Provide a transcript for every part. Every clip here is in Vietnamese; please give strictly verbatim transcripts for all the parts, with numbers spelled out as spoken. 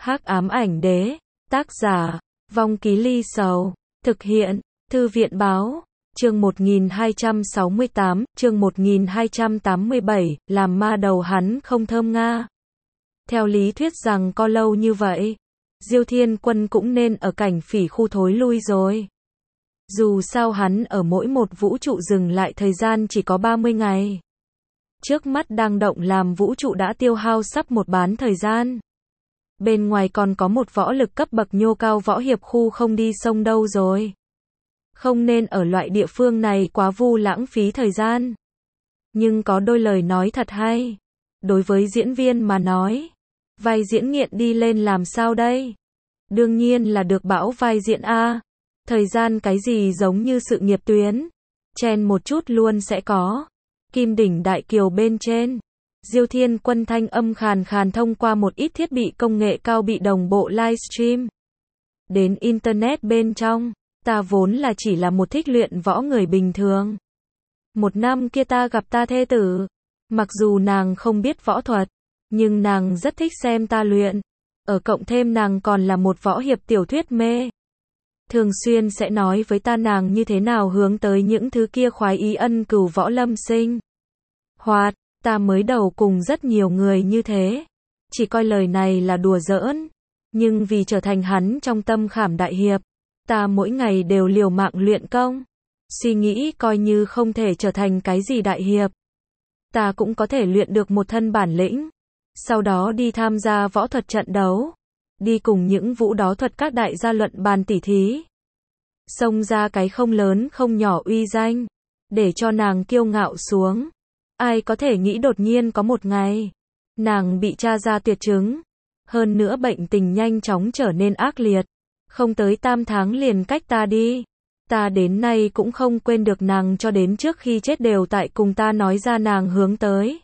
Hắc ám ảnh đế, tác giả, Vong Ký Ly Sầu, thực hiện, Thư viện báo, chương một nghìn hai trăm sáu mươi tám, chương một nghìn hai trăm tám mươi bảy, làm ma đầu hắn không thơm nga. Theo lý thuyết rằng có lâu như vậy, Diêu Thiên Quân cũng nên ở cảnh phỉ khu thối lui rồi. Dù sao hắn ở mỗi một vũ trụ dừng lại thời gian chỉ có ba mươi ngày. Trước mắt đang động làm vũ trụ đã tiêu hao sắp một bán thời gian. Bên ngoài còn có một võ lực cấp bậc nhô cao võ hiệp khu không đi sông đâu rồi. Không nên ở loại địa phương này quá vu lãng phí thời gian. Nhưng có đôi lời nói thật hay. Đối với diễn viên mà nói, vai diễn nghiện đi lên làm sao đây? Đương nhiên là được bảo vai diễn A. Thời gian cái gì giống như sự nghiệp tuyến. Chen một chút luôn sẽ có. Kim đỉnh đại kiều bên trên. Diêu Thiên Quân thanh âm khàn khàn thông qua một ít thiết bị công nghệ cao bị đồng bộ livestream đến internet bên trong. Ta vốn là chỉ là một thích luyện võ người bình thường. Một năm kia ta gặp ta thê tử. Mặc dù nàng không biết võ thuật, nhưng nàng rất thích xem ta luyện. Ở cộng thêm nàng còn là một võ hiệp tiểu thuyết mê. Thường xuyên sẽ nói với ta nàng như thế nào hướng tới những thứ kia khoái ý ân cửu võ lâm sinh. Hoạt, ta mới đầu cùng rất nhiều người như thế. Chỉ coi lời này là đùa giỡn. Nhưng vì trở thành hắn trong tâm khảm đại hiệp, ta mỗi ngày đều liều mạng luyện công. Suy nghĩ coi như không thể trở thành cái gì đại hiệp, ta cũng có thể luyện được một thân bản lĩnh. Sau đó đi tham gia võ thuật trận đấu. Đi cùng những vũ đó thuật các đại gia luận bàn tỉ thí. Xông ra cái không lớn không nhỏ uy danh. Để cho nàng kiêu ngạo xuống. Ai có thể nghĩ đột nhiên có một ngày, nàng bị tra ra tuyệt chứng. Hơn nữa bệnh tình nhanh chóng trở nên ác liệt. Không tới tam tháng liền cách ta đi. Ta đến nay cũng không quên được nàng cho đến trước khi chết đều tại cùng ta nói ra nàng hướng tới.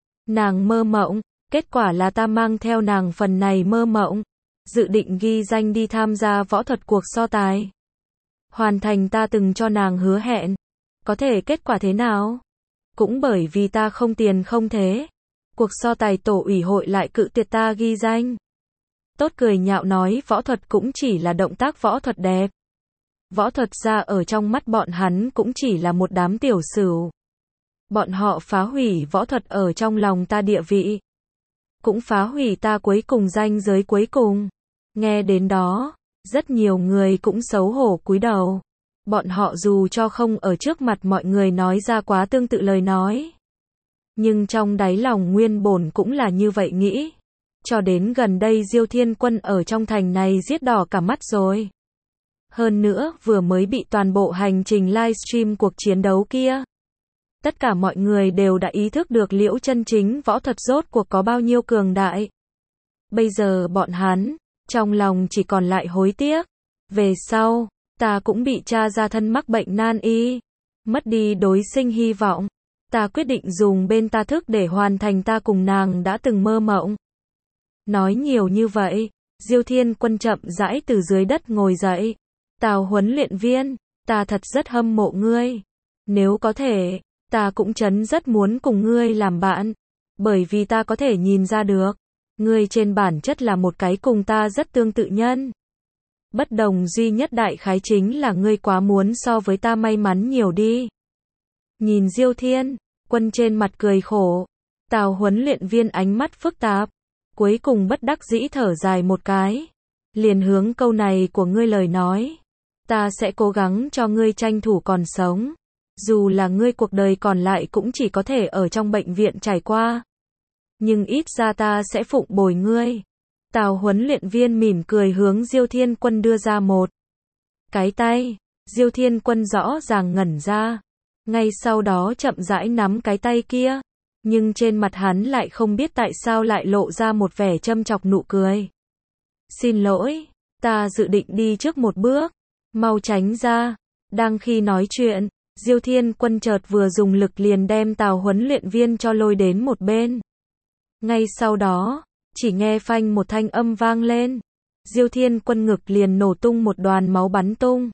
Nàng mơ mộng, kết quả là ta mang theo nàng phần này mơ mộng. Dự định ghi danh đi tham gia võ thuật cuộc so tài. Hoàn thành ta từng cho nàng hứa hẹn. Có thể kết quả thế nào? Cũng bởi vì ta không tiền không thế. Cuộc so tài tổ ủy hội lại cự tuyệt ta ghi danh. Tốt cười nhạo nói võ thuật cũng chỉ là động tác võ thuật đẹp. Võ thuật ra ở trong mắt bọn hắn cũng chỉ là một đám tiểu sửu. Bọn họ phá hủy võ thuật ở trong lòng ta địa vị. Cũng phá hủy ta cuối cùng danh giới cuối cùng. Nghe đến đó, rất nhiều người cũng xấu hổ cúi đầu. Bọn họ dù cho không ở trước mặt mọi người nói ra quá tương tự lời nói. Nhưng trong đáy lòng nguyên bổn cũng là như vậy nghĩ. Cho đến gần đây Diêu Thiên Quân ở trong thành này giết đỏ cả mắt rồi. Hơn nữa, vừa mới bị toàn bộ hành trình livestream cuộc chiến đấu kia. Tất cả mọi người đều đã ý thức được Liễu chân chính võ thuật rốt cuộc có bao nhiêu cường đại. Bây giờ bọn hắn, trong lòng chỉ còn lại hối tiếc. Về sau, ta cũng bị tra ra thân mắc bệnh nan y. Mất đi đối sinh hy vọng. Ta quyết định dùng bên ta thức để hoàn thành ta cùng nàng đã từng mơ mộng. Nói nhiều như vậy, Diêu Thiên Quân chậm rãi từ dưới đất ngồi dậy. Tào huấn luyện viên, ta thật rất hâm mộ ngươi. Nếu có thể, ta cũng chấn rất muốn cùng ngươi làm bạn. Bởi vì ta có thể nhìn ra được, ngươi trên bản chất là một cái cùng ta rất tương tự nhân. Bất đồng duy nhất đại khái chính là ngươi quá muốn so với ta may mắn nhiều đi. Nhìn Diêu Thiên Quân trên mặt cười khổ. Tào huấn luyện viên ánh mắt phức tạp. Cuối cùng bất đắc dĩ thở dài một cái. Liền hướng câu này của ngươi lời nói. Ta sẽ cố gắng cho ngươi tranh thủ còn sống. Dù là ngươi cuộc đời còn lại cũng chỉ có thể ở trong bệnh viện trải qua. Nhưng ít ra ta sẽ phụng bồi ngươi. Tào huấn luyện viên mỉm cười hướng Diêu Thiên Quân đưa ra một cái tay. Diêu Thiên Quân rõ ràng ngẩn ra. Ngay sau đó chậm rãi nắm cái tay kia. Nhưng trên mặt hắn lại không biết tại sao lại lộ ra một vẻ châm chọc nụ cười. Xin lỗi, ta dự định đi trước một bước. Mau tránh ra. Đang khi nói chuyện, Diêu Thiên Quân chợt vừa dùng lực liền đem Tào huấn luyện viên cho lôi đến một bên. Ngay sau đó, chỉ nghe phanh một thanh âm vang lên. Diêu Thiên Quân ngực liền nổ tung một đoàn máu bắn tung.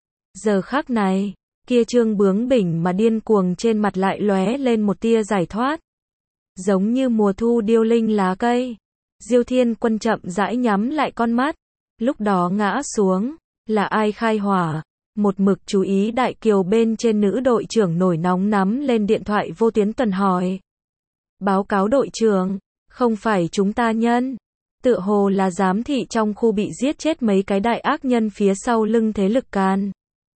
Giờ khắc này, kia trương bướng bỉnh mà điên cuồng trên mặt lại lóe lên một tia giải thoát. Giống như mùa thu điêu linh lá cây. Diêu Thiên Quân chậm rãi nhắm lại con mắt, lúc đó ngã xuống, là ai khai hỏa? Một mực chú ý đại kiều bên trên nữ đội trưởng nổi nóng nắm lên điện thoại vô tuyến tuần hỏi. Báo cáo đội trưởng, không phải chúng ta nhân. Tựa hồ là giám thị trong khu bị giết chết mấy cái đại ác nhân phía sau lưng thế lực can.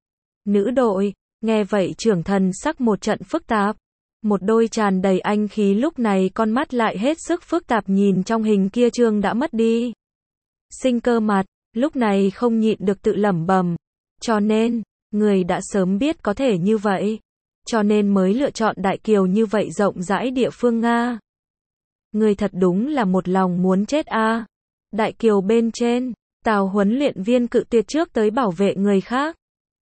Nữ đội, nghe vậy trưởng thần sắc một trận phức tạp. Một đôi tràn đầy anh khí lúc này con mắt lại hết sức phức tạp nhìn trong hình kia Trương đã mất đi. Sinh cơ mặt, lúc này không nhịn được tự lẩm bẩm. Cho nên, người đã sớm biết có thể như vậy. Cho nên mới lựa chọn Đại Kiều như vậy rộng rãi địa phương Nga. Người thật đúng là một lòng muốn chết a. À. Đại Kiều bên trên, Tào huấn luyện viên cự tuyệt trước tới bảo vệ người khác.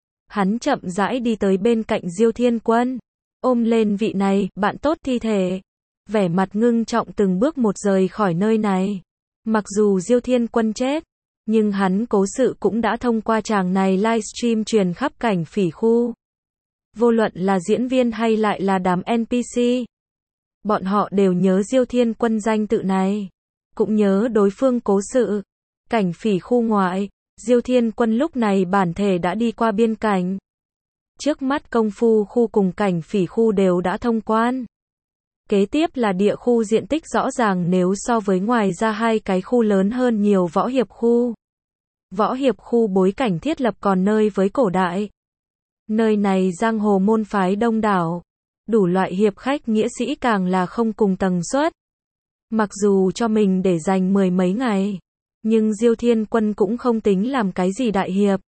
Hắn chậm rãi đi tới bên cạnh Diêu Thiên Quân, ôm lên vị này, bạn tốt thi thể. Vẻ mặt ngưng trọng từng bước một rời khỏi nơi này. Mặc dù Diêu Thiên Quân chết, nhưng hắn cố sự cũng đã thông qua tràng này livestream truyền khắp cảnh phỉ khu. Vô luận là diễn viên hay lại là đám en pê xê. Bọn họ đều nhớ Diêu Thiên Quân danh tự này. Cũng nhớ đối phương cố sự. Cảnh phỉ khu ngoại, Diêu Thiên Quân lúc này bản thể đã đi qua biên cảnh. Trước mắt công phu khu cùng cảnh phỉ khu đều đã thông quan. Kế tiếp là địa khu diện tích rõ ràng nếu so với ngoài ra hai cái khu lớn hơn nhiều võ hiệp khu. Võ hiệp khu bối cảnh thiết lập còn nơi với cổ đại. Nơi này giang hồ môn phái đông đảo. Đủ loại hiệp khách nghĩa sĩ càng là không cùng tầng suất. Mặc dù cho mình để dành mười mấy ngày, nhưng Diêu Thiên Quân cũng không tính làm cái gì đại hiệp.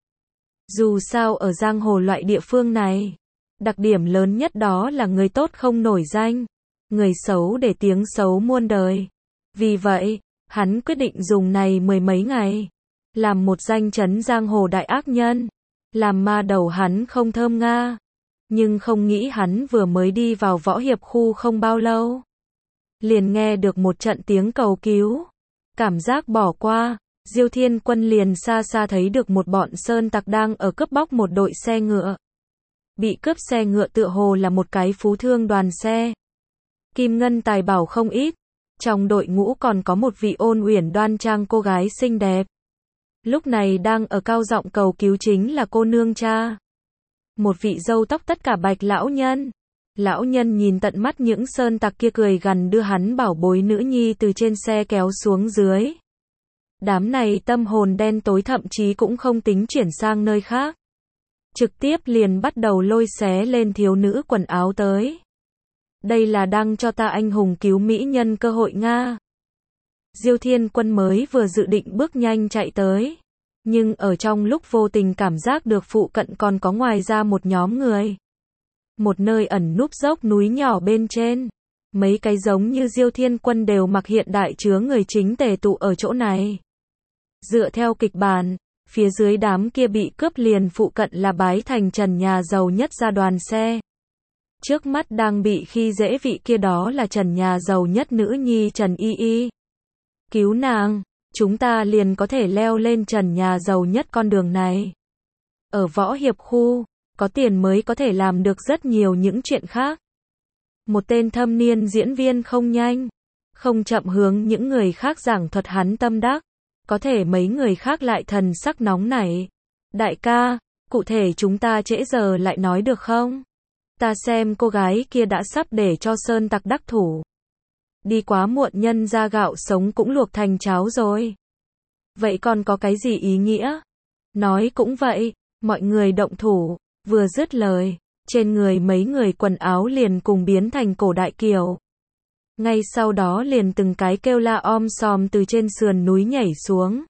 Dù sao ở giang hồ loại địa phương này, đặc điểm lớn nhất đó là người tốt không nổi danh, người xấu để tiếng xấu muôn đời. Vì vậy, hắn quyết định dùng này mười mấy ngày, làm một danh chấn giang hồ đại ác nhân. Làm ma đầu hắn không thơm nga. Nhưng không nghĩ hắn vừa mới đi vào võ hiệp khu không bao lâu. Liền nghe được một trận tiếng cầu cứu. Cảm giác bỏ qua, Diêu Thiên Quân liền xa xa thấy được một bọn sơn tặc đang ở cướp bóc một đội xe ngựa. Bị cướp xe ngựa tựa hồ là một cái phú thương đoàn xe. Kim ngân tài bảo không ít. Trong đội ngũ còn có một vị ôn uyển đoan trang cô gái xinh đẹp. Lúc này đang ở cao giọng cầu cứu chính là cô nương cha. Một vị râu tóc tất cả bạch lão nhân. Lão nhân nhìn tận mắt những sơn tặc kia cười gằn đưa hắn bảo bối nữ nhi từ trên xe kéo xuống dưới. Đám này tâm hồn đen tối thậm chí cũng không tính chuyển sang nơi khác. Trực tiếp liền bắt đầu lôi xé lên thiếu nữ quần áo tới. Đây là đang cho ta anh hùng cứu mỹ nhân cơ hội Nga. Diêu Thiên Quân mới vừa dự định bước nhanh chạy tới. Nhưng ở trong lúc vô tình cảm giác được phụ cận còn có ngoài ra một nhóm người. Một nơi ẩn núp dốc núi nhỏ bên trên. Mấy cái giống như Diêu Thiên Quân đều mặc hiện đại chứa người chính tề tụ ở chỗ này. Dựa theo kịch bản, phía dưới đám kia bị cướp liền phụ cận là bái thành Trần nhà giàu nhất ra đoàn xe. Trước mắt đang bị khi dễ vị kia đó là Trần nhà giàu nhất nữ nhi Trần Y Y. Cứu nàng, chúng ta liền có thể leo lên Trần nhà giàu nhất con đường này. Ở võ hiệp khu, có tiền mới có thể làm được rất nhiều những chuyện khác. Một tên thâm niên diễn viên không nhanh, không chậm hướng những người khác giảng thuật hắn tâm đắc. Có thể mấy người khác lại thần sắc nóng nảy. Đại ca, cụ thể chúng ta trễ giờ lại nói được không? Ta xem cô gái kia đã sắp để cho sơn tặc đắc thủ. Đi quá muộn nhân ra gạo sống cũng luộc thành cháo rồi. Vậy còn có cái gì ý nghĩa? Nói cũng vậy, mọi người động thủ, vừa dứt lời, trên người mấy người quần áo liền cùng biến thành cổ đại kiều. Ngay sau đó liền từng cái kêu la om sòm từ trên sườn núi nhảy xuống.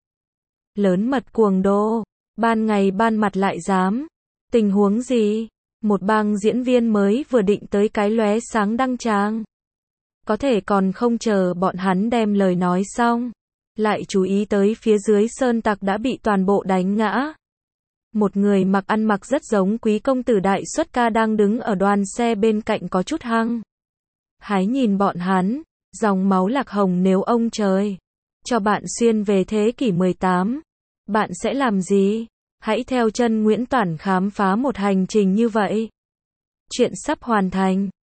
Lớn mật cuồng đô, ban ngày ban mặt lại dám. Tình huống gì? Một bang diễn viên mới vừa định tới cái lóe sáng đăng tràng. Có thể còn không chờ bọn hắn đem lời nói xong. Lại chú ý tới phía dưới sơn tặc đã bị toàn bộ đánh ngã. Một người mặc ăn mặc rất giống quý công tử đại xuất ca đang đứng ở đoàn xe bên cạnh có chút hăng. Hái nhìn bọn hắn, dòng máu lạc hồng nếu ông trời cho bạn xuyên về thế kỷ mười tám, bạn sẽ làm gì? Hãy theo chân Nguyễn Toản khám phá một hành trình như vậy. Chuyện sắp hoàn thành.